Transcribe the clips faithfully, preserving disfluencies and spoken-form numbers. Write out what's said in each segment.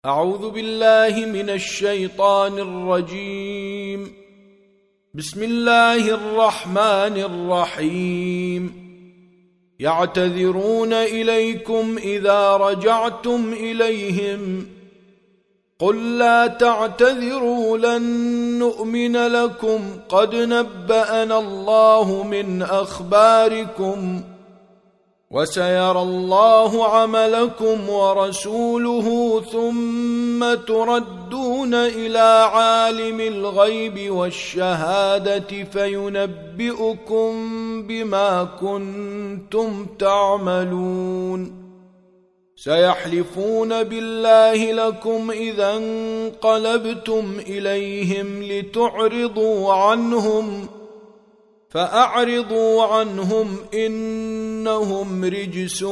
أعوذ بالله من الشيطان الرجيم. بسم الله الرحمن الرحيم. يعتذرون إليكم إذا رجعتم إليهم قل لا تعتذروا لن نؤمن لكم قد نبأنا الله من أخباركم وسيرى الله عملكم ورسوله ثم تردون إلى عالم الغيب والشهادة فينبئكم بما كنتم تعملون. سيحلفون بالله لكم إذا انقلبتم إليهم لتعرضوا عنهم فأعرضوا عنهم إنهم رجس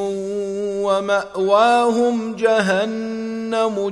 ومأواهم جهنم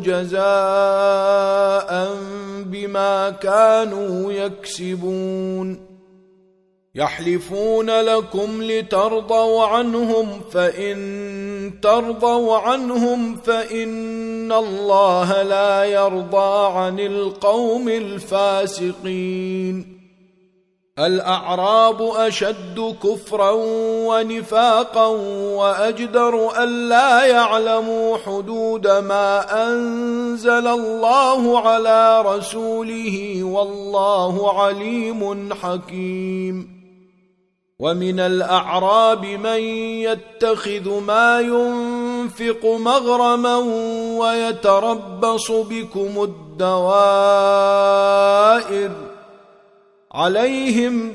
جزاء بما كانوا يكسبون. يحلفون لكم لترضوا عنهم فإن ترضوا عنهم فإن الله لا يرضى عن القوم الفاسقين. الأعراب أشد كفرا ونفاقا وأجدر ألا يعلموا حدود ما أنزل الله على رسوله والله عليم حكيم. ومن الأعراب من يتخذ ما ينفق مغرما ويتربص بكم الدوائر عليهم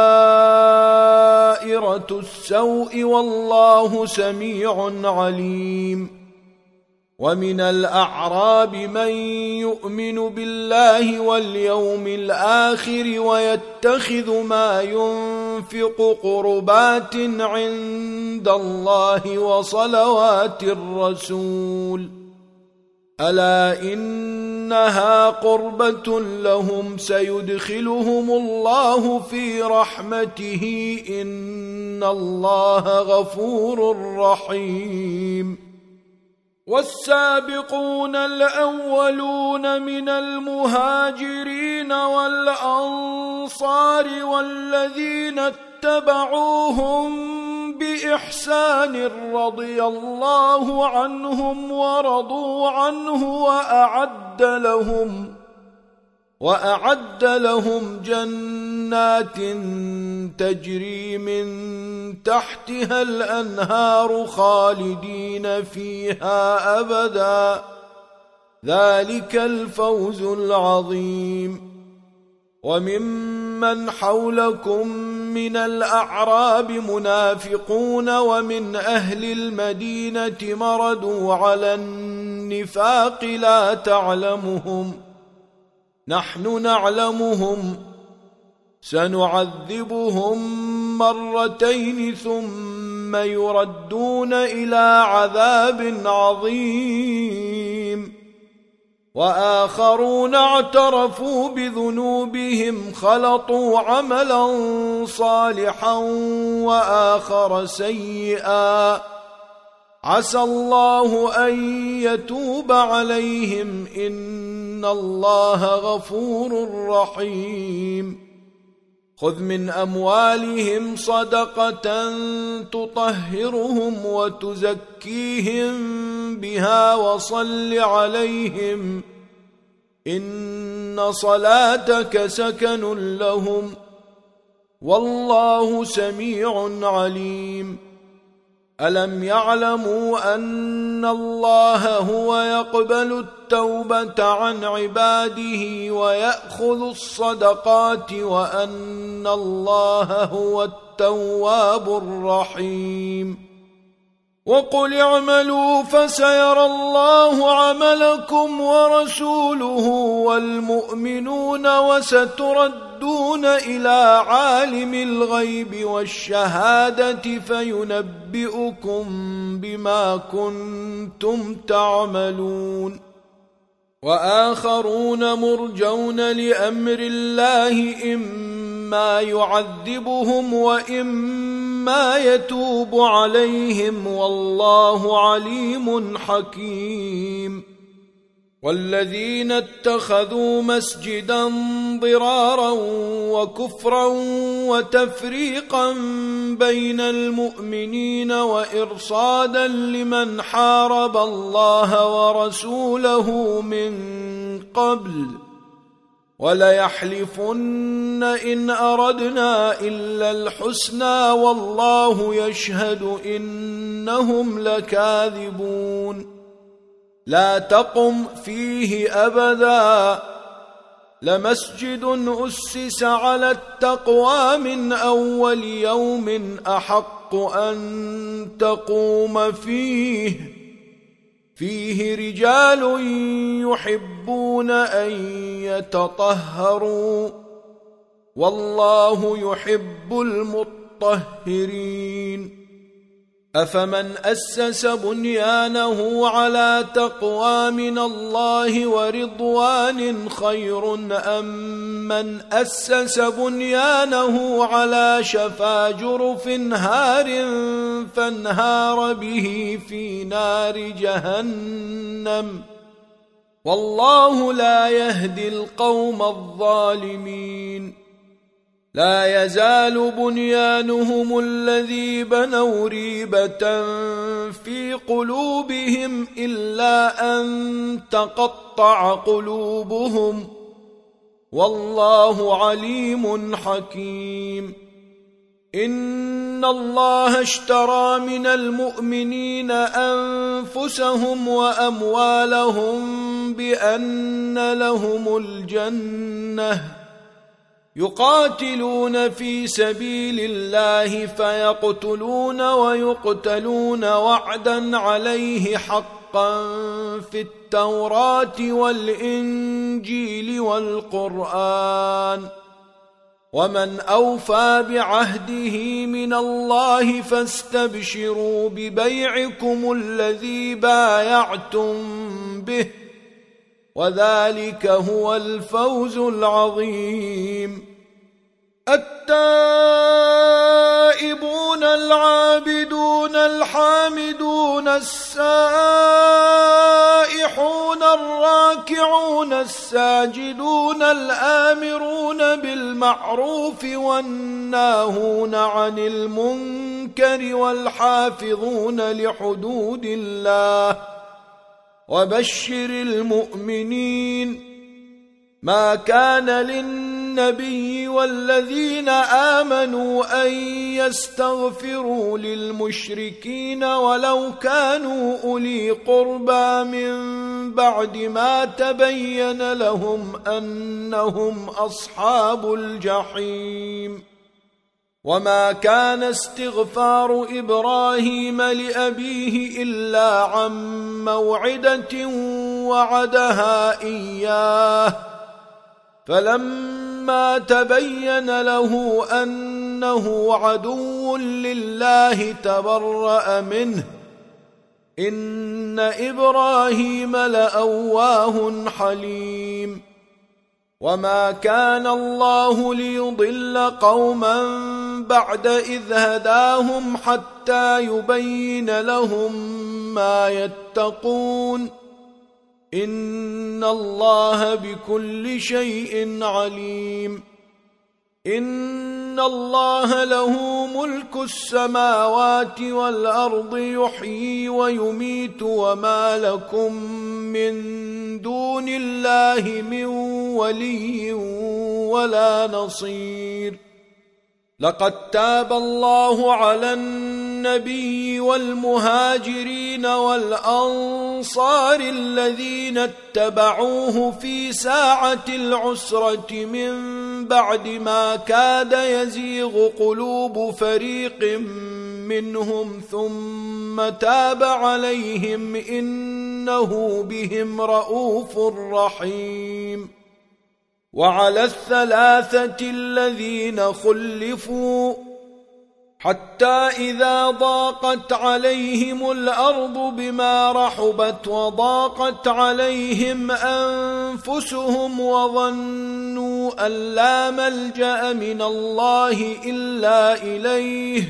دائرة السوء والله سميع عليم. ومن الأعراب من يؤمن بالله واليوم الآخر ويتخذ ما ينفق قربات عند الله وصلوات الرسول ألا إنها قربة لهم سيدخلهم الله في رحمته إن الله غفور رحيم. والسابقون الأولون من المهاجرين والأنصار والذين اتبعوهم بإحسان رضي الله عنهم ورضوا عنه وأعد لهم وأعد لهم جنات تجري من تحتها الأنهار خالدين فيها أبدا ذلك الفوز العظيم. وممن حولكم من الأعراب منافقون ومن أهل المدينة مردوا على النفاق لا تعلمهم نحن نعلمهم سنعذبهم مرتين ثم يردون إلى عذاب عظيم. وآخرون اعترفوا بذنوبهم خلطوا عملا صالحا وآخر سيئا عسى الله أن يتوب عليهم إن الله غفور رحيم. خذ من أموالهم صدقة تطهرهم وتزكيهم بها وصل عليهم إن صلاتك سكن لهم والله سميع عليم. ألم يعلموا أن الله هو يقبل التوبة عن عباده ويأخذ الصدقات وأن الله هو التواب الرحيم. وقل اعملوا فسيرى الله عملكم ورسوله والمؤمنون وستردون إلى عالم الغيب والشهادة فينبئكم بما كنتم تعملون. وآخرون مرجون لأمر الله إما يعذبهم وإما يتوب عليهم والله عليم حكيم. والذين اتخذوا مسجدا ضرارا وكفرا وتفريقا بين المؤمنين وإرصادا لمن حارب الله ورسوله من قبل وليحلفن إن أردنا إلا الحسنى والله يشهد إنهم لكاذبون لا تقم فيه أبدا لمسجد أسس على التقوى من أول يوم أحق أن تقوم فيه فيه رجال يحبون أن يتطهروا والله يحب المطهرين أفمن أسس بنيانه على تقوى من الله ورضوان خير أم من أسس بنيانه على شفا جرف هار فانهار به في نار جهنم والله لا يهدي القوم الظالمين لا يزال بنيانهم الذي بنوا ريبة في قلوبهم إلا أن تقطع قلوبهم والله عليم حكيم إن الله اشترى من المؤمنين أنفسهم وأموالهم بأن لهم الجنة يقاتلون في سبيل الله فيقتلون ويقتلون وعدا عليه حقا في التوراة والإنجيل والقرآن ومن أوفى بعهده من الله فاستبشروا ببيعكم الذي بايعتم به وذلك هو الفوز العظيم التائبون العابدون الحامدون السائحون الراكعون الساجدون الآمرون بالمعروف والناهون عن المنكر والحافظون لحدود الله وبشر المؤمنين ما كان للنبي والذين آمنوا أن يستغفروا للمشركين ولو كانوا أولي قربى من بعد ما تبين لهم أنهم أصحاب الجحيم وما كان استغفار إبراهيم لأبيه إلا عن موعدة وعدها إياه فلما تبين له أنه عدو لله تبرأ منه إن إبراهيم لأواه حليم وما كان الله ليضل قوما بعد إذ هداهم حتى يبين لهم ما يتقون إن الله بكل شيء عليم إن الله له ملك السماوات والأرض يحيي ويميت وما لكم من دون الله من ولي ولا نصير لقد تاب الله على النبي والمهاجرين والأنصار الذين اتبعوه في ساعة العسرة من بعد ما كاد يزيغ قلوب فريق منهم ثم تاب عليهم إنه بهم رؤوف رحيم وعلى الثلاثة الذين خلفوا حتى إذا ضاقت عليهم الأرض بما رحبت وضاقت عليهم أنفسهم وظنوا أن لا ملجأ من الله إلا إليه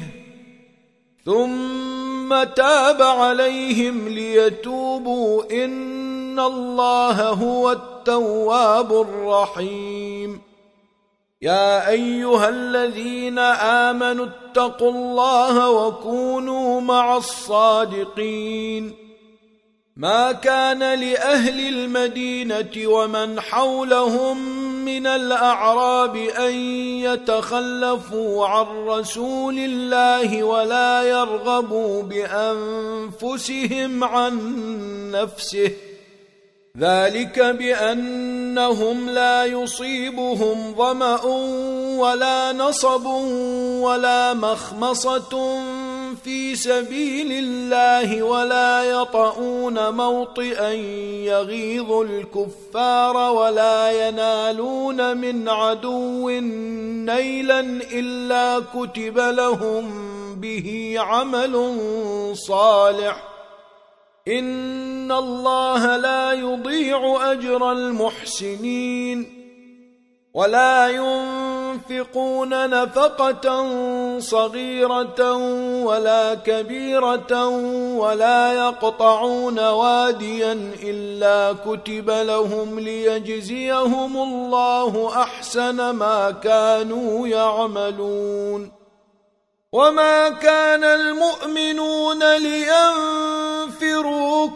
ثم تاب عليهم ليتوبوا إن إن الله هو التواب الرحيم يا أيها الذين آمنوا اتقوا الله وكونوا مع الصادقين ما كان لأهل المدينة ومن حولهم من الأعراب أن يتخلفوا عن رسول الله ولا يرغبوا بأنفسهم عن نفسه ذلك بأنهم لا يصيبهم ظمأ ولا نصب ولا مخمصة في سبيل الله ولا يطؤون موطئا يغيظ الكفار ولا ينالون من عدو نيلا إلا كتب لهم به عمل صالح إن الله لا يضيع أجر المحسنين ولا ينفقون نفقة صغيرة ولا كبيرة ولا يقطعون واديا إلا كتب لهم ليجزيهم الله أحسن ما كانوا يعملون وما كان المؤمنون لينفروا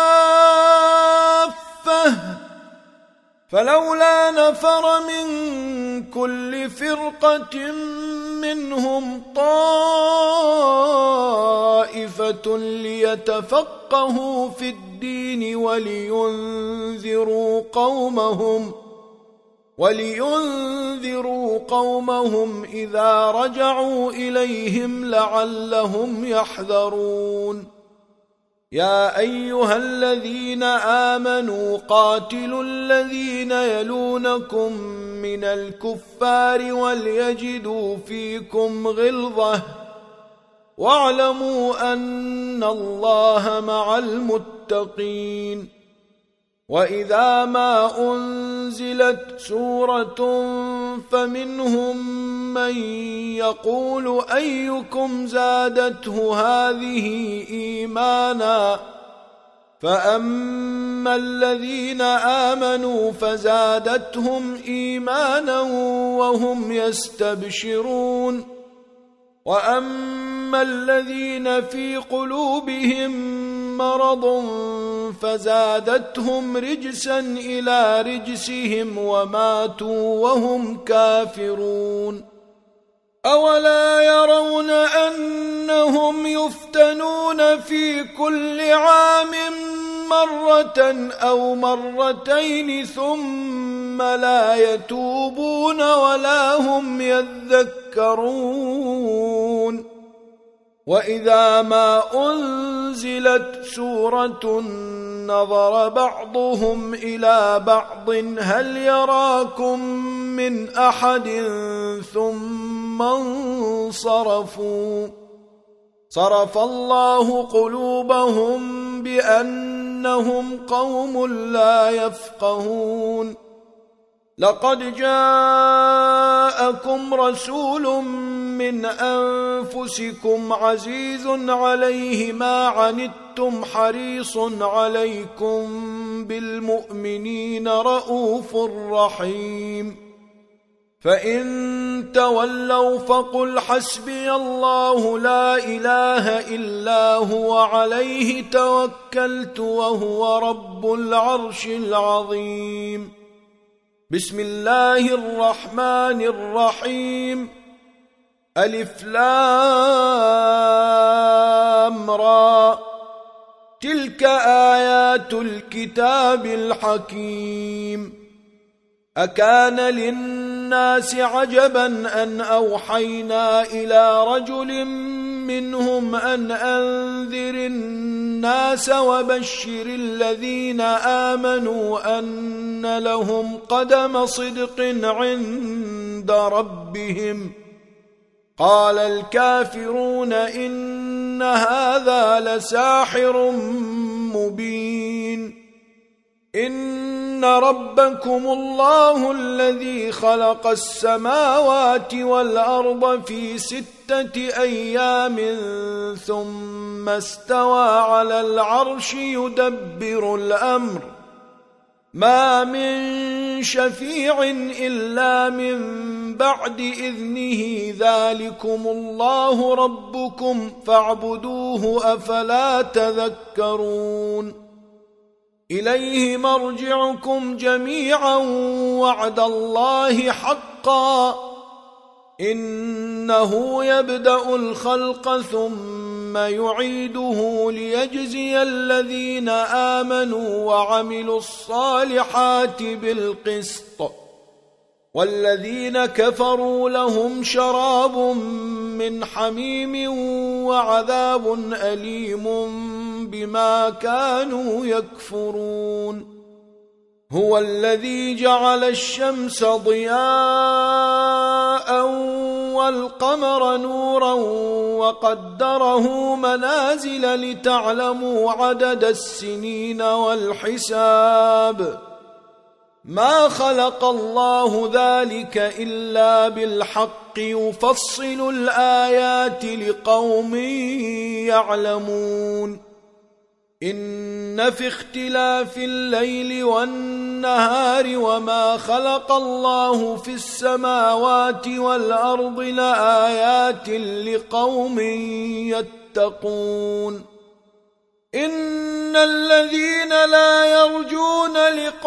كافة فلولا نفر من كل فرقة منهم طائفة ليتفقهوا في الدين ولينذروا قومهم ولينذروا قومهم إذا رجعوا إليهم لعلهم يحذرون يا أيها الذين آمنوا قاتلوا الذين يلونكم من الكفار وليجدوا فيكم غلظة واعلموا أن الله مع المتقين وإذا ما أنزلت سورة فمنهم من يقول أيكم زادته هذه إيمانا فأما الذين آمنوا فزادتهم إيمانا وهم يستبشرون وأما الذين في قلوبهم مرض فزادتهم رجسا إلى رجسهم وماتوا وهم كافرون أولا يرون أنهم يفتنون في كل عام مرة أو مرتين ثم لا يتوبون ولا هم يذكرون وإذا ما أنزلت سورة نظر بعضهم إلى بعض هل يراكم من أحد ثم انصرفوا صرف الله قلوبهم بأنهم قوم لا يفقهون لقد جاءكم رسول من أنفسكم عزيز عليه ما عنتم حريص عليكم بالمؤمنين رؤوف رحيم فإن تولوا فقل حسبي الله لا إله إلا هو عليه توكلت وهو رب العرش العظيم بسم الله الرحمن الرحيم ألف لام را تلك آيات الكتاب الحكيم أكان للناس عجبا أن أوحينا إلى رجل منهم أن أنذر الناس وبشر الذين آمنوا أن لهم قدم صدق عند ربهم قال الكافرون إن هذا لساحر مبين إن ربكم الله الذي خلق السماوات والأرض في ستة أيام ثم استوى على العرش يدبر الأمر ما من شفيع إلا من بعد إذنه ذلكم الله ربكم فاعبدوه أفلا تذكرون إليه مرجعكم جميعا وعد الله حقا إنه يبدأ الخلق ثم يعيده ليجزي الذين آمنوا وعملوا الصالحات بالقسط والذين كفروا لهم شراب من حميم وعذاب أليم بما كانوا يكفرون هو الذي جعل الشمس ضياء والقمر نورا وقدره منازل لتعلموا عدد السنين والحساب ما خلق الله ذلك إلا بالحق يفصل الآيات لقوم يعلمون إن في اختلاف الليل والنهار وما خلق الله في السماوات والأرض لآيات لقوم يتقون إن الذين لا يرجون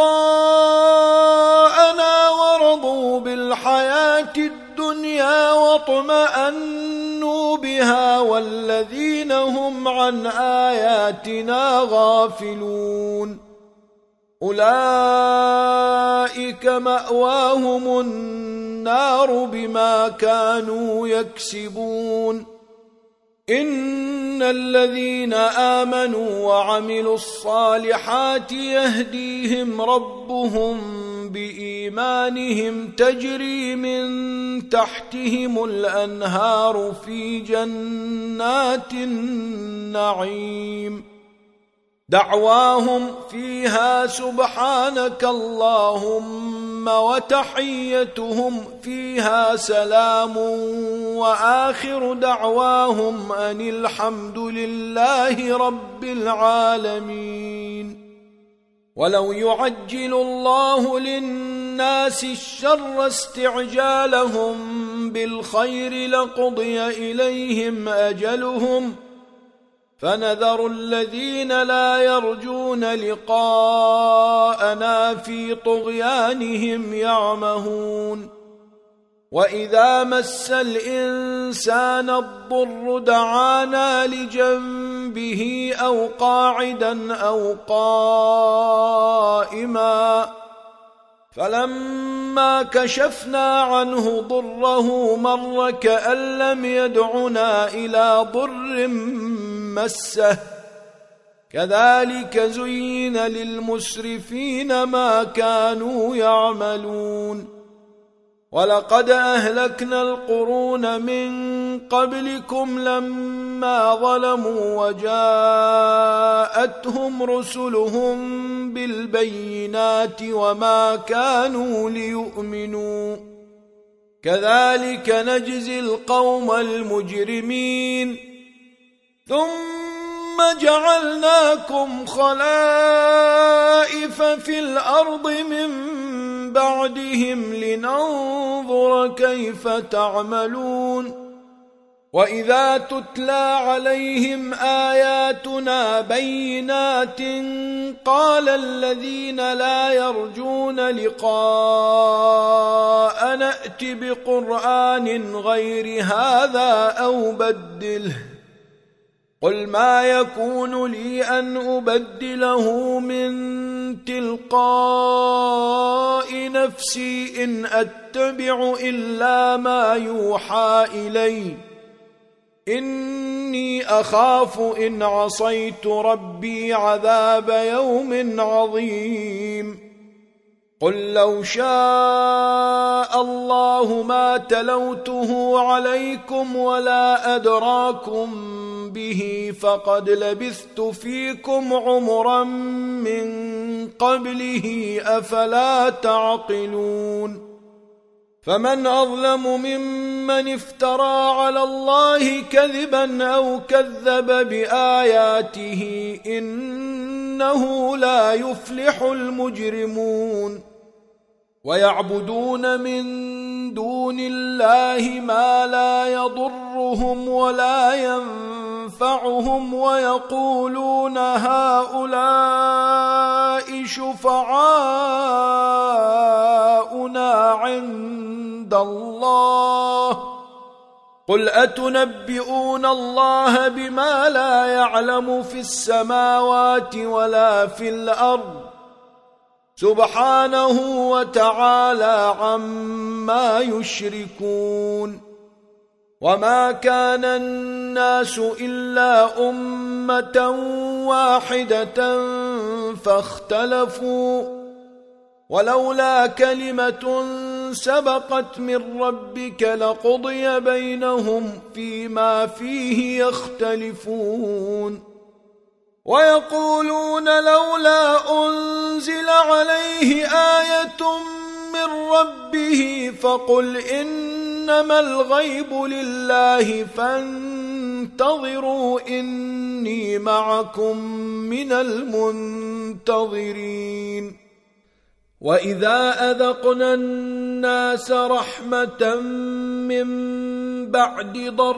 لقاءنا ورضوا بالحياة الدنيا واطمأنوا بها والذين هم عن آياتنا غافلون أولئك مأواهم النار بما كانوا يكسبون إن الذين آمنوا وعملوا الصالحات يهديهم ربهم بإيمانهم تجري من تحتهم الأنهار في جنات النعيم دعواهم فيها سبحانك اللهم وتحيتهم فيها سلام وآخر دعواهم أن الحمد لله رب العالمين ولو يعجل الله للناس الشر استعجالهم بالخير لقضي إليهم أجلهم فنذر الذين لا يرجون لقاءنا في طغيانهم يعمهون وإذا مس الإنسان الضر دعانا لجنبه أو قاعدا أو قائما فلما كشفنا عنه ضره مر كأن لم يدعنا إلى ضر مسه كذلك زين للمسرفين ما كانوا يعملون ولقد أهلكنا القرون من قبلكم لما ظلموا وجاءتهم رسلهم بالبينات وما كانوا ليؤمنوا كذلك نجزي القوم المجرمين ثم جعلناكم خلائف في الأرض من بعدهم لننظر كيف تعملون وإذا تتلى عليهم آياتنا بينات قال الذين لا يرجون لقاء نأت بقرآن غير هذا أو بدله قل ما يكون لي أن أبدله من تلقاء نفسي إن أتبع إلا ما يوحى إلي إني أخاف إن عصيت ربي عذاب يوم عظيم قل لو شاء الله ما تلوته عليكم ولا أدراكم به فقد لبثت فيكم عمرا من قبله أفلا تعقلون فمن أظلم ممن افترى على الله كذبا أو كذب بآياته إن إنه لا يفلح المجرمون ويعبدون من دون الله ما لا يضرهم ولا ينفعهم ويقولون هؤلاء شفعاؤنا عند الله قل أتنبئون الله بما لا يعلم في السماوات ولا في الأرض سبحانه وتعالى عما يشركون وما كان الناس إلا أمة واحدة فاختلفوا ولولا كلمة سبقت من ربك لقضي بينهم فيما فيه يختلفون ويقولون لولا أنزل عليه آية من ربه فقل إنما الغيب لله فانتظروا إني معكم من المنتظرين وإذا أذقنا الناس رحمة من بعد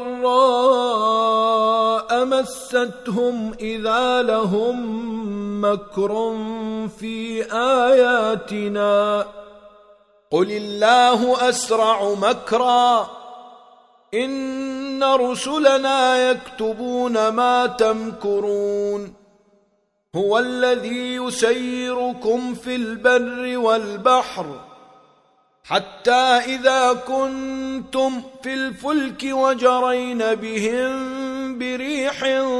ضراء مستهم إذا لهم مكر في آياتنا قل الله أسرع مكرا إن رسلنا يكتبون ما تمكرون هو الذي يسيركم في البر والبحر حتى إذا كنتم في الفلك وجرين بهم بريح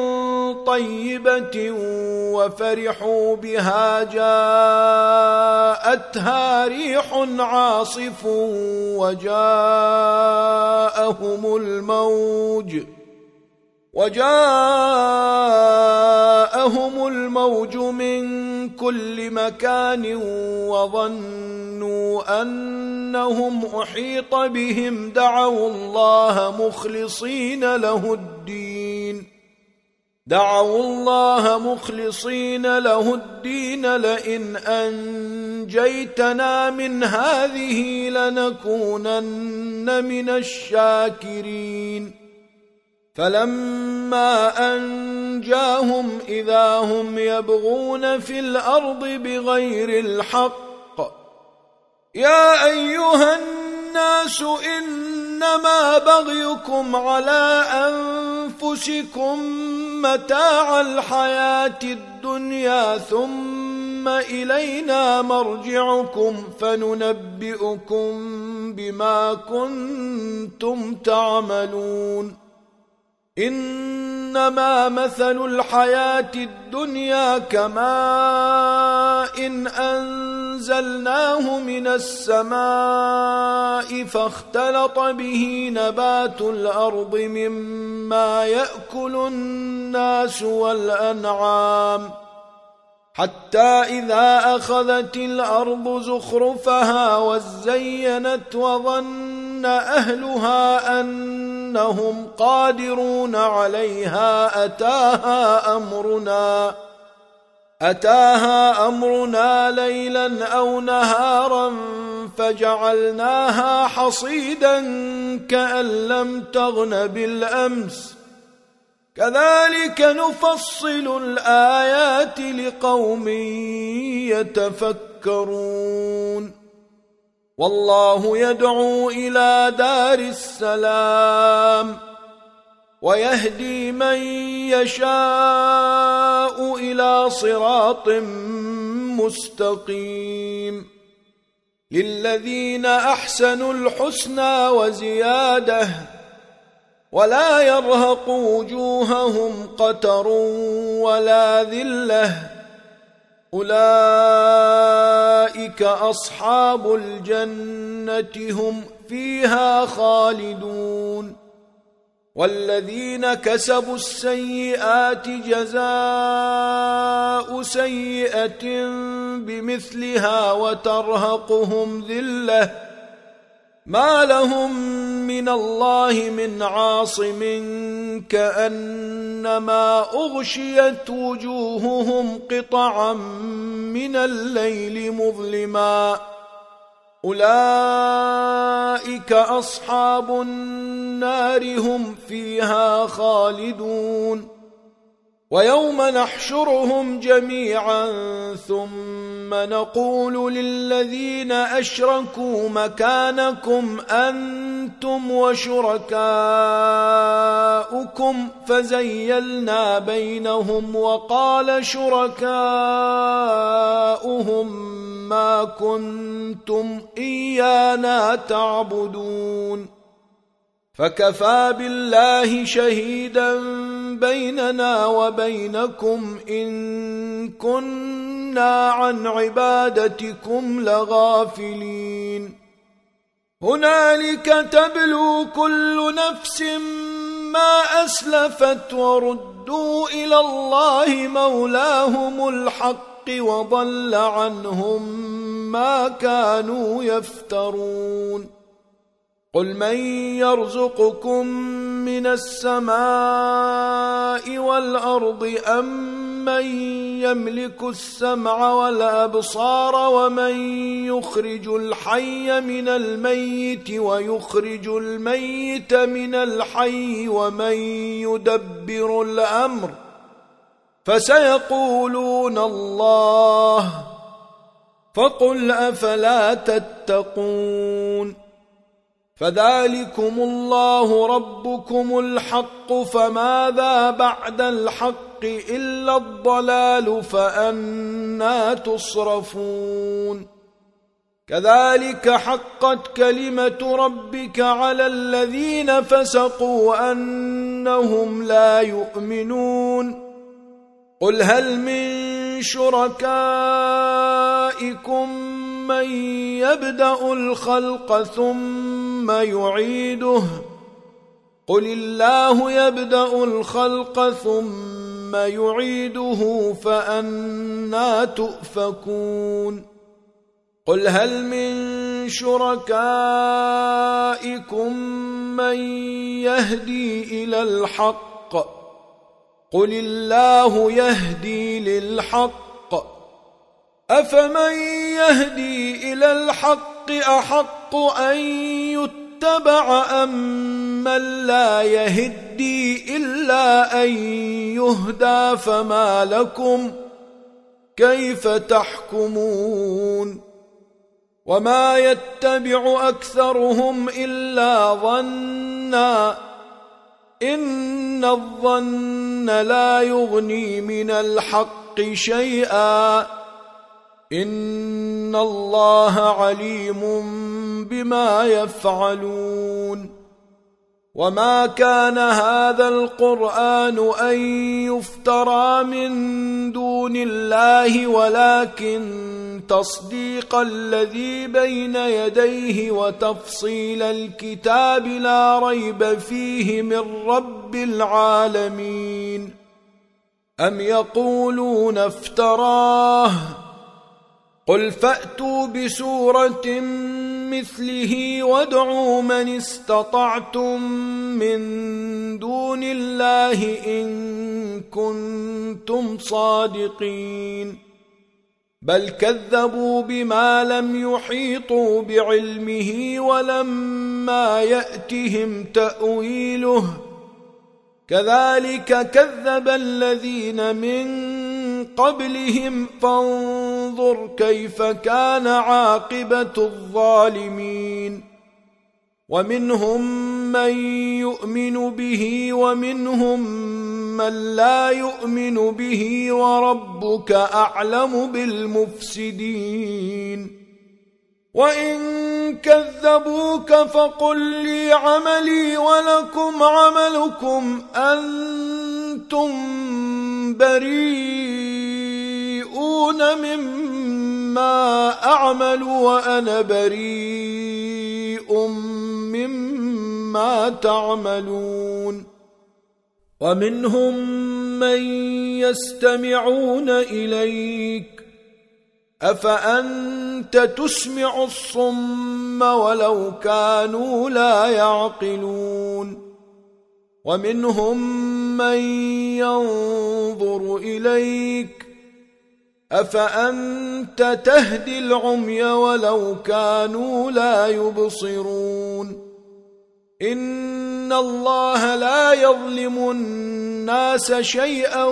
طيبة وفرحوا بها جاءتها ريح عاصف وجاءهم الموج وجاءهم الموج من كل مكان وظنوا أنهم أحيط بهم دعوا الله مخلصين له الدين دعوا الله مخلصين له الدين لئن أنجيتنا من هذه لنكونن من الشاكرين فلما أنجاهم إذا هم يبغون في الأرض بغير الحق يا أيها الناس إنما بغيكم على أنفسكم متاع الحياة الدنيا ثم إلينا مرجعكم فننبئكم بما كنتم تعملون إنما مثل الحياة الدنيا كماء إن أنزلناه من السماء فاختلط به نبات الأرض مما يأكل الناس والأنعام حتى إذا أخذت الأرض زخرفها وزينت وظن أهلها أنهم قادرون عليها أتاها أمرنا أتاها أمرنا ليلا أو نهارا فجعلناها حصيدا كأن لم تغن بالأمس كذلك نفصل الآيات لقوم يتفكرون والله يدعو إلى دار السلام ويهدي من يشاء إلى صراط مستقيم للذين أحسنوا الحسنى وزيادة ولا يرهق وجوههم قتر ولا ذلة أولئك أصحاب الجنة هم فيها خالدون والذين كسبوا السيئات جزاء سيئة بمثلها وترهقهم ذلة ما لهم من الله من عاصم كأنما أغشيت وجوههم قطعا من الليل مظلما أولئك أصحاب النار هم فيها خالدون ويوم نحشرهم جميعا ثم نقول للذين أشركوا مكانكم أنتم وشركاؤكم فزيلنا بينهم وقال شركاؤهم ما كنتم إيانا تعبدون فكفى بالله شهيدا بيننا وبينكم إن كنا عن عبادتكم لغافلين هنالك تبلو كل نفس ما أسلفت وردوا إلى الله مولاهم الحق وضل عنهم ما كانوا يفترون قل من يرزقكم من السماء والأرض أم من يملك السمع والأبصار ومن يخرج الحي من الميت ويخرج الميت من الحي ومن يدبر الأمر فسيقولون الله فقل أفلا تتقون فذلكم الله ربكم الحق فماذا بعد الحق إلا الضلال فأنى تصرفون كذلك حقت كلمة ربك على الذين فسقوا أنهم لا يؤمنون قل هل من شركائكم من يبدأ الخلق ثم يعيده قل الله يبدأ الخلق ثم يعيده فأنى تؤفكون قل هل من شركائكم من يهدي إلى الحق قل الله يهدي للحق أفمن يهدي إلى الحق أحق أن يتبع أم من لا يهدي إلا أن يهدى فما لكم كيف تحكمون وما يتبع أكثرهم إلا ظنا إن الظن لا يغني من الحق شيئا إن الله عليم بما يفعلون وما كان هذا القرآن أن يفترى من دون الله ولكن تصديق الذي بين يديه وتفصيل الكتاب لا ريب فيه من رب العالمين أم يقولون افتراه قل فأتوا بسورة مثله وادعوا من استطعتم من دون الله إن كنتم صادقين بل كذبوا بما لم يحيطوا بعلمه ولما يأتهم تأويله كذلك كذب الذين من قبلهم فانظر كيف كان عاقبة الظالمين ومنهم من يؤمن به ومنهم من لا يؤمن به وربك أعلم بالمفسدين وإن كذبوك فقل لي عملي ولكم عملكم أنتم بريئون مما أعمل وأنا بريء مما تعملون ومنهم من يستمعون إليك أفأنت تسمع الصم ولو كانوا لا يعقلون ومنهم من ينظر إليك أفأنت تهدي العمي ولو كانوا لا يبصرون إن الله لا يظلم الناس شيئا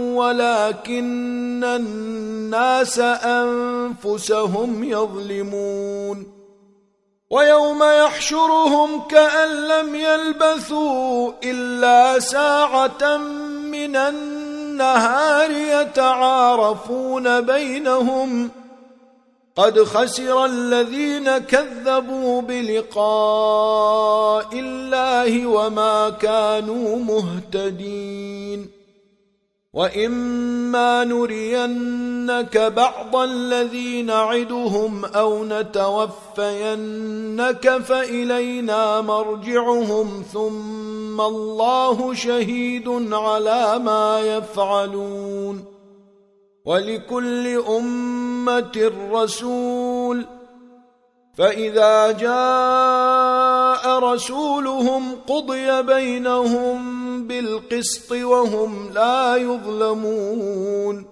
ولكن الناس أنفسهم يظلمون ويوم يحشرهم كأن لم يلبثوا إلا ساعة من النهار يتعارفون بينهم قد خسر الذين كذبوا بلقاء الله وما كانوا مهتدين وإما نرينك بعض الذي نعدهم أو نتوفينك فإلينا مرجعهم ثم الله شهيد على ما يفعلون ولكل أمة رسول فإذا جاء رسولهم قضي بينهم بالقسط وهم لا يظلمون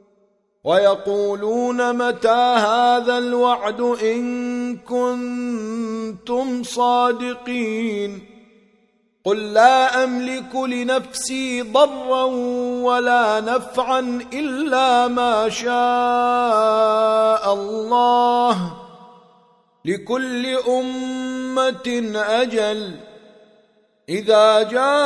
ويقولون متى هذا الوعد إن كنتم صادقين قل لا أملك لنفسي ضرا ولا نفعا إلا ما شاء الله لكل أمة أجل إذا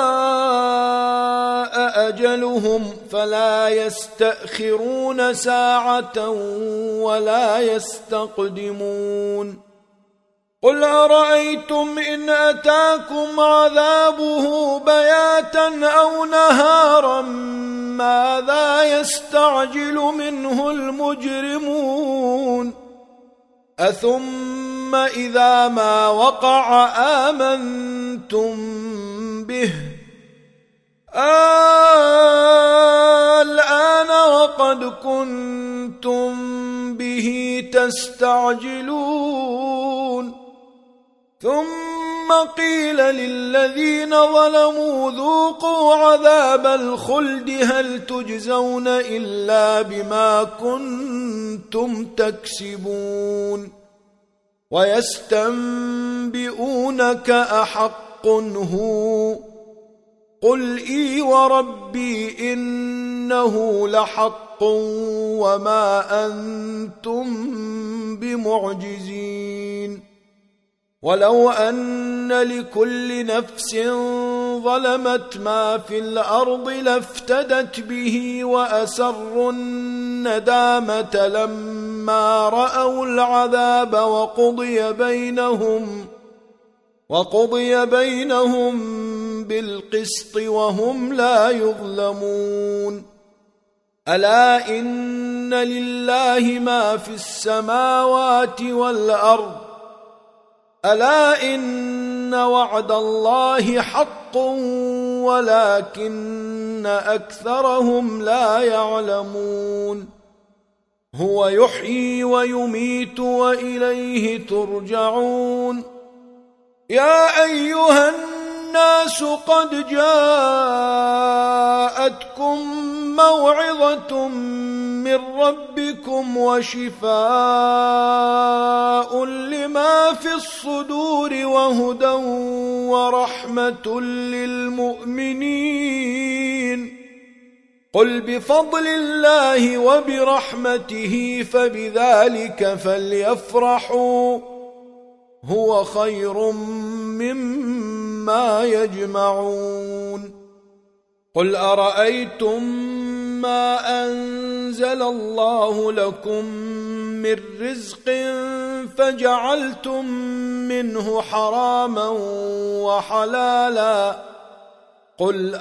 جاء أجلهم فلا يستأخرون ساعة ولا يستقدمون قل أرأيتم إن أتاكم عذابه بياتا أو نهارا ماذا يستعجل منه المجرمون أثم إذا ما وقع آمنتم به الآن وقد كنتم به تستعجلون ثم قيل للذين ظلموا ذوقوا عذاب الخلد هل تجزون إلا بما كنتم تكسبون ويستنبئونك أحق هو قل إي وربي إنه لحق وما أنتم بمعجزين ولو أن لكل نفس ظلمت ما في الأرض لافتدت به وأسروا الندامة لما رأوا العذاب وقضي بينهم وقضي بينهم بالقسط وهم لا يظلمون ألا إن لله ما في السماوات والأرض ألا إن وعد الله حق ولكن أكثرهم لا يعلمون هو يحيي ويميت وإليه ترجعون يا أيها الناس قد جاءتكم موعظة من ربكم وشفاء لما في الصدور وهدى ورحمة للمؤمنين قل بفضل الله وبرحمته فبذلك فليفرحوا هو خير مما يجمعون قل أرأيتم ما أنزل الله لكم من رزق فجعلتم منه حراما وحلالا قل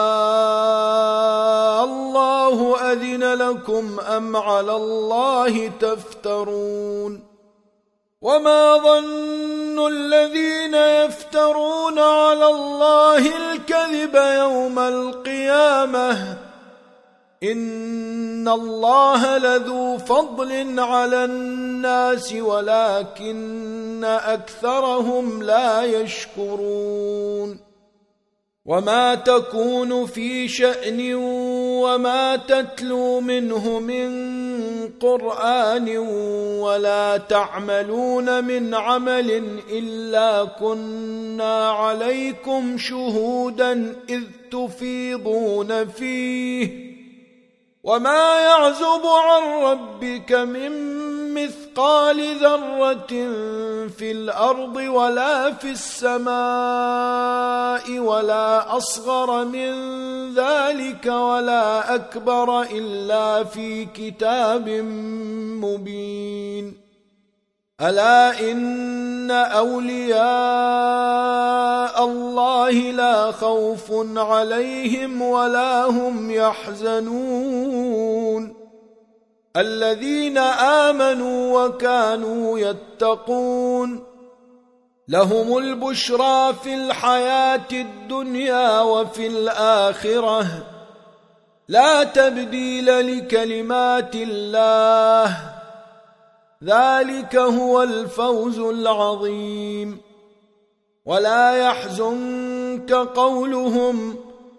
آه الله أذن لكم أم على الله تفترون وما ظن الذين يفترون على الله الكذب يوم القيامة إن الله لذو فضل على الناس ولكن أكثرهم لا يشكرون وما تكون في شأن وما تتلو منه من قرآن ولا تعملون من عمل إلا كنا عليكم شهودا إذ تفيضون فيه وما يعزب عن ربك من مثقال ذرة في الأرض ولا في السماء ولا أصغر من ذلك ولا أكبر إلا في كتاب مبين ألا إن أولياء الله لا خوف عليهم ولا هم يحزنون الذين آمنوا وكانوا يتقون لهم البشرى في الحياة الدنيا وفي الآخرة لا تبديل لكلمات الله ذلك هو الفوز العظيم ولا يحزنك قولهم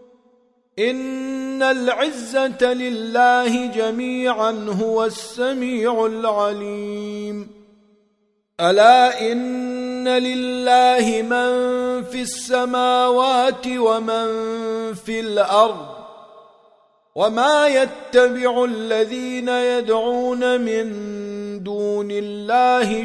إن العزة لله جميعا هو السميع العليم ألا إن لله من في السماوات ومن في الأرض وما يتبع الذين يدعون من دون الله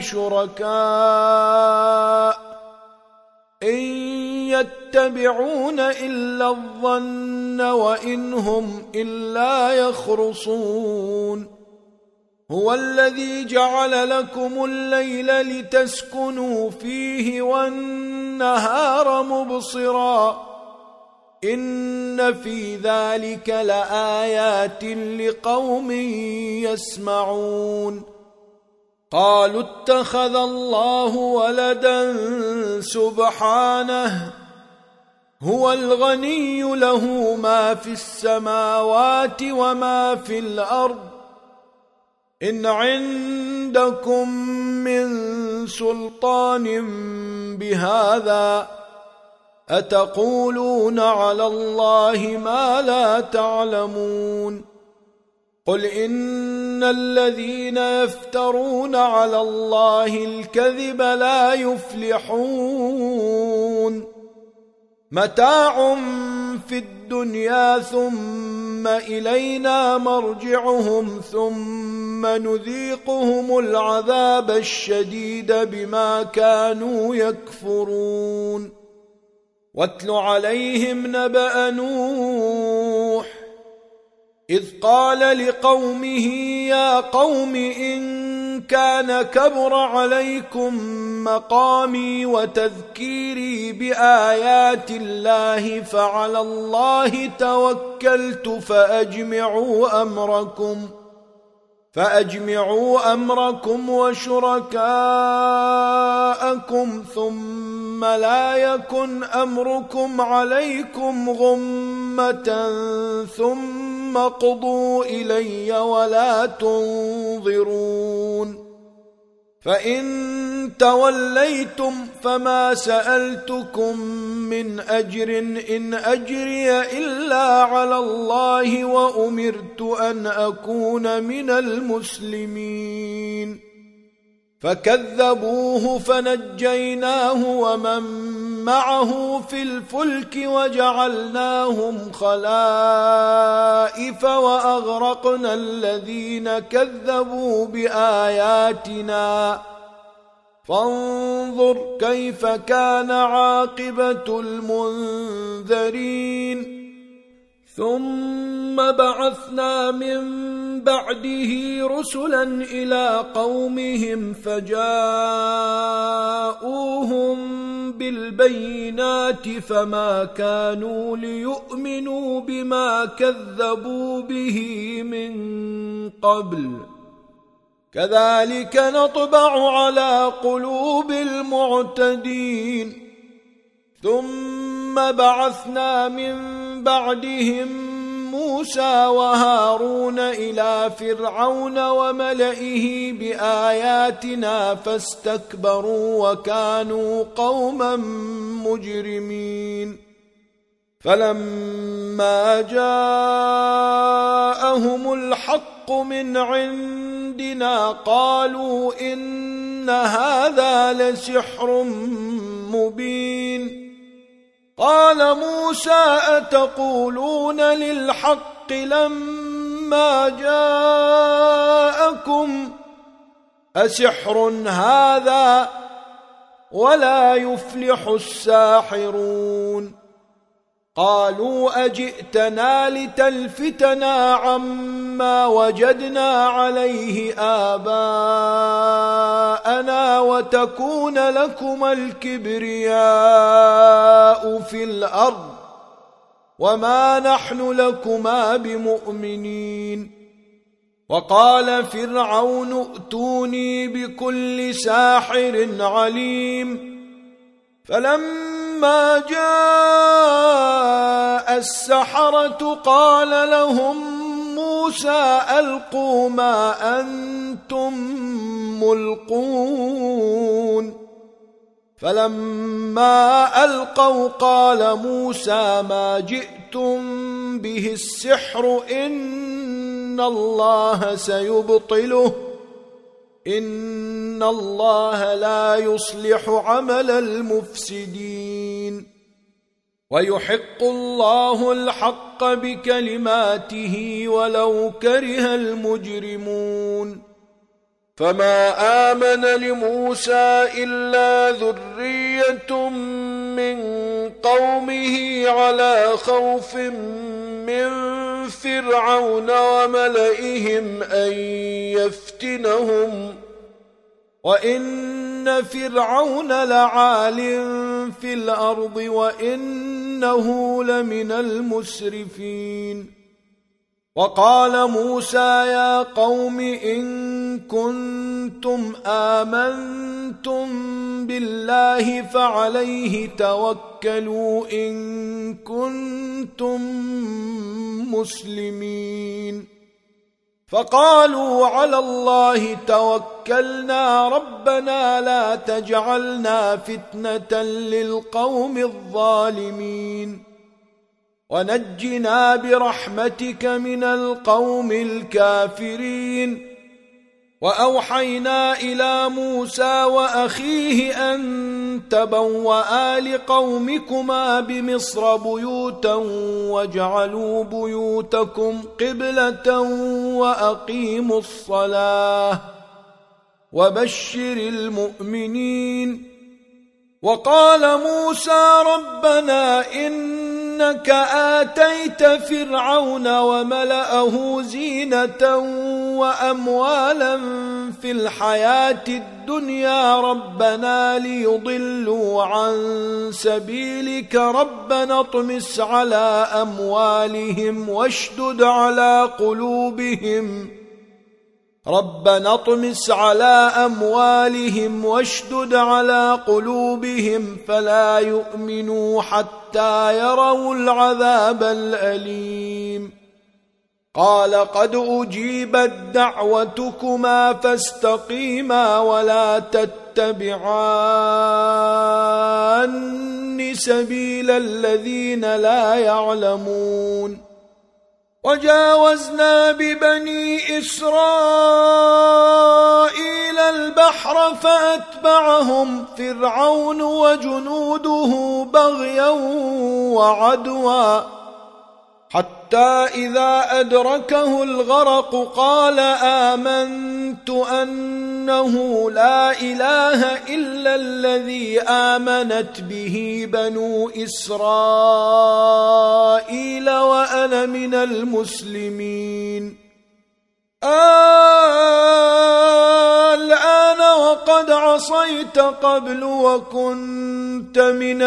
شركاء إن يتبعون إلا الظن وإن هم إلا يخرصون هو الذي جعل لكم الليل لتسكنوا فيه والنهار مبصرا إن في ذلك لآيات لقوم يسمعون قالوا اتخذ الله ولدا سبحانه هو الغني له ما في السماوات وما في الأرض إن عندكم من سلطان بهذا أتقولون على الله ما لا تعلمون قل إن الذين يفترون على الله الكذب لا يفلحون متاع في الدنيا ثم إلينا مرجعهم ثم نذيقهم العذاب الشديد بما كانوا يكفرون واتل عليهم نبأ نوح إذ قال لقومه يا قوم إن كان كبر عليكم مقامي وتذكيري بآيات الله فعلى الله توكلت فأجمعوا أمركم فأجمعوا أمركم وشركاءكم ثم لا يكن أمركم عليكم غمة ثم قضوا إلي ولا تنظرون فإن توليتم فما سألتكم من أجر إن أجري إلا على الله وأمرت أن أكون من المسلمين فكذبوه فنجيناه ومن معه في الفلك وجعلناهم خلائف وأغرقنا الذين كذبوا بآياتنا فانظر كيف كان عاقبة المنذرين ثم بعثنا من بعده رسلا إلى قومهم فجاءوهم بالبينات فما كانوا ليؤمنوا بما كذبوا به من قبل كذلك نطبع على قلوب المعتدين ثم بعثنا من بعدهم موسى وهارون إلى فرعون وملئه بآياتنا فاستكبروا وكانوا قوما مجرمين فلما جاءهم الحق من عندنا قالوا إن هذا لسحر مبين قال موسى أتقولون للحق لما جاءكم أسحر هذا ولا يفلح الساحرون قالوا أجئتنا لتلفتنا عما وجدنا عليه آباءنا وتكون لكما الكبرياء في الأرض وما نحن لكما بمؤمنين وقال فرعون ائتوني بكل ساحر عليم فلما جاء السحرة قال لهم موسى ألقوا ما أنتم ملقون فلما ألقوا قال موسى ما جئتم به السحر إن الله سيبطله إن الله لا يصلح عمل المفسدين ويحق الله الحق بكلماته ولو كره المجرمون فما آمن لموسى إلا ذرية من قومه على خوف من فرعون وملئهم أن يفتنهم وإن فرعون لعال في الأرض وإنه لمن المسرفين وقال موسى يا قوم إن كنتم آمنتم بالله فعليه توكلوا إن كنتم مسلمين فقالوا على الله توكلنا ربنا لا تجعلنا فتنة للقوم الظالمين ونجنا برحمتك من القوم الكافرين وأوحينا إلى موسى وأخيه أن تبوأ لقومكما بمصر بيوتا واجعلوا بيوتكم قبلة وأقيموا الصلاة وبشر المؤمنين وقال موسى ربنا إنك آتيت فرعون وملأه زينة وأموالا في الحياة الدنيا ربنا ليضلوا عن سبيلك ربنا اطمس على أموالهم واشدد على قلوبهم ربنا اطمس على أموالهم واشدد على قلوبهم فلا يؤمنوا حتى يروا العذاب الأليم قال قد أجيبت دعوتكما فاستقيما ولا تتبعان سبيل الذين لا يعلمون وجاوزنا ببني إسرائيل البحر فأتبعهم فرعون وجنوده بغيا وعدوا حتى إذا أدركه الغرق قال آمنت أنه لا إله إلا الذي آمنت به بنو إسرائيل وأنا من المسلمين الآن وقد عصيت قبل وكنت من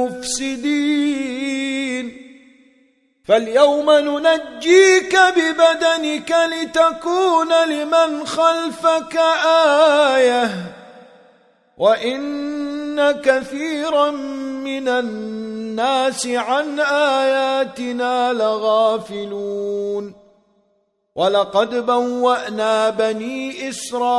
المفسدين فاليوم ننجيك ببدنك لتكون لمن خلفك آية وإن كثيرا من الناس عن آياتنا لغافلون ولقد بوأنا بني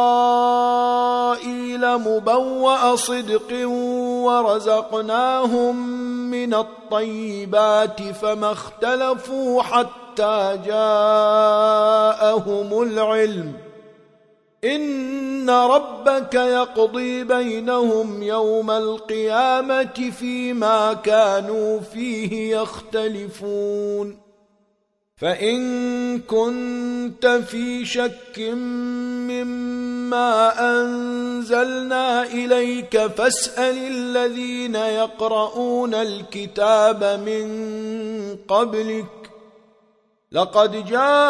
إسرائيل مبوأ صدق ورزقناهم من الطيبات فما اختلفوا حتى جاءهم العلم إن ربك يقضي بينهم يوم القيامة فيما كانوا فيه يختلفون فإن كنت في شك مما أنزلنا إليك فاسأل الذين يقرؤون الكتاب من قبلك لقد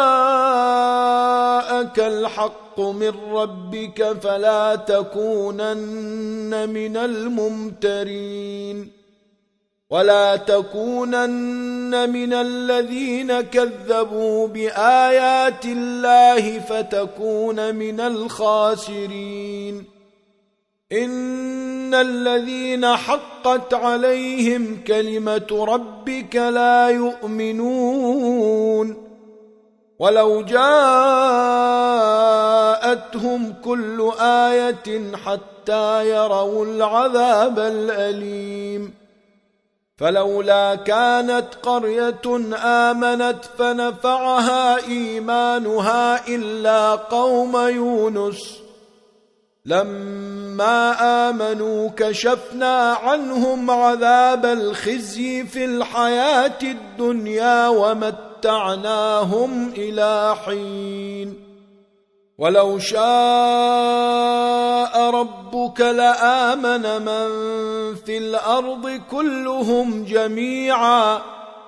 جاءك الحق من ربك فلا تكونن من الممترين ولا تكونن من الذين كذبوا بآيات الله فتكون من الخاسرين إن الذين حقت عليهم كلمة ربك لا يؤمنون ولو جاءتهم كل آية حتى يروا العذاب الأليم فلولا كانت قرية آمنت فنفعها إيمانها إلا قوم يونس لما آمنوا كشفنا عنهم عذاب الخزي في الحياة الدنيا ومتعناهم إلى حين ولو شاء ربك لآمن من في الأرض كلهم جميعا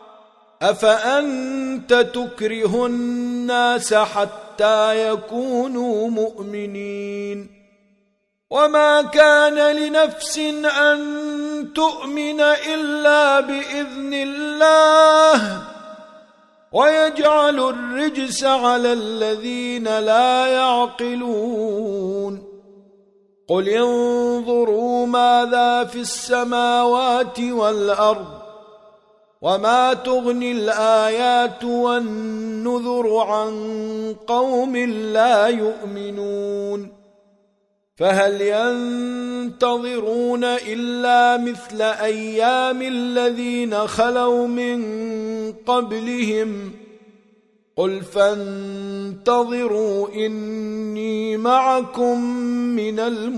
أفأنت تكره الناس حتى يكونوا مؤمنين وما كان لنفس أن تؤمن إلا بإذن الله ويجعل الرجس على الذين لا يعقلون قل انظروا ماذا في السماوات والأرض وما تغني الآيات والنذر عن قوم لا يؤمنون فهل ينتظرون إلا مثل أيام الذين خلوا من قبلهم قل فانتظروا إني معكم من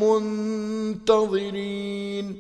المنتظرين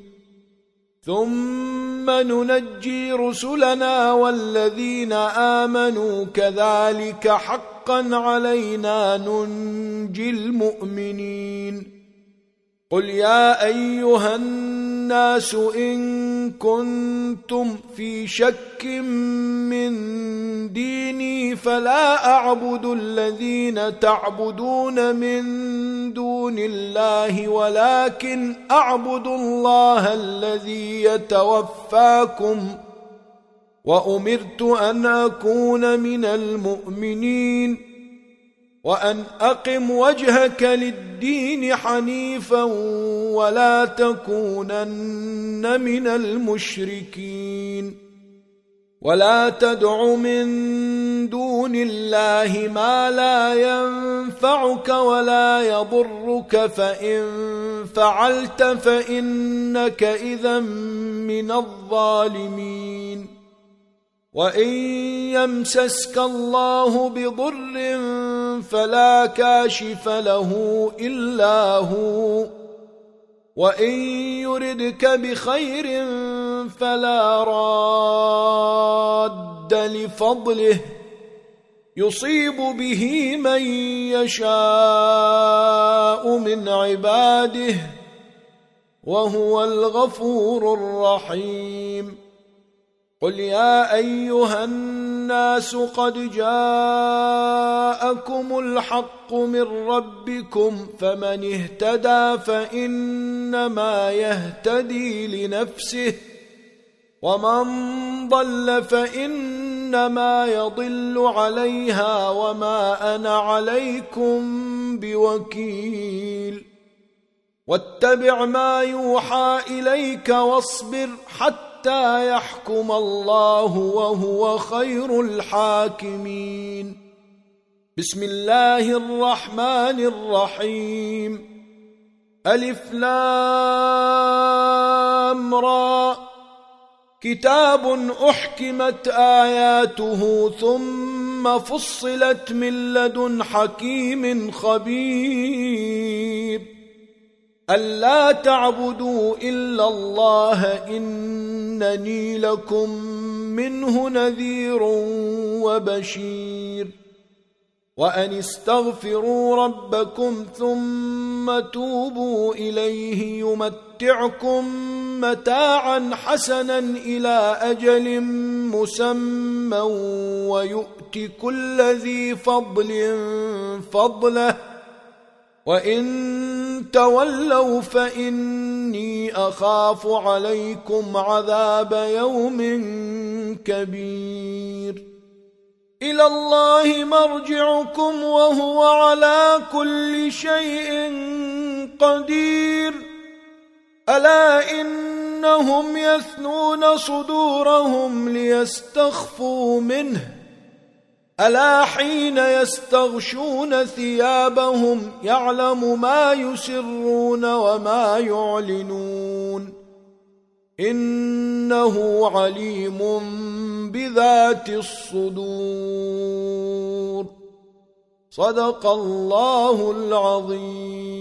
ثم ننجي رسلنا والذين آمنوا كذلك حقا علينا ننجي المؤمنين قل يا أيها الناس إن كنتم في شك من ديني فلا أعبد الذين تعبدون من دون الله ولكن أعبد الله الذي يتوفاكم وأمرت أن أكون من المؤمنين وأن أقم وجهك للدين حنيفا ولا تكونن من المشركين ولا تدع من دون الله ما لا ينفعك ولا يضرك فإن فعلت فإنك إذا من الظالمين وإن يمسسك الله بضر فلا كاشف له إلا هو وإن يردك بخير فلا راد لفضله يصيب به من يشاء من عباده وهو الغفور الرحيم قل يا أيها الناس قد جاءكم الحق من ربكم فمن اهتدى فإنما يهتدي لنفسه ومن ضل فإنما يضل عليها وما أنا عليكم بوكيل واتبع ما يوحى إليك واصبر حتى يحكم الله وهو خير الحاكمين. بسم الله الرحمن الرحيم. ألف لام را. كتاب أحكمت آياته ثم فصلت من لدن حكيم خبير. ألا تعبدوا إلا الله إنني لكم منه نذير وبشير. وأن استغفروا ربكم ثم توبوا إليه يمتعكم متاعا حسنا إلى أجل مسمى ويؤت كل ذي فضل فضله وإن تولوا فإني أخاف عليكم عذاب يوم كبير. إلى الله مرجعكم وهو على كل شيء قدير. ألا إنهم يثنون صدورهم ليستخفوا منه ألا حين يستغشون ثيابهم يعلم ما يسرون وما يعلنون إنه عليم بذات الصدور. صدق الله العظيم.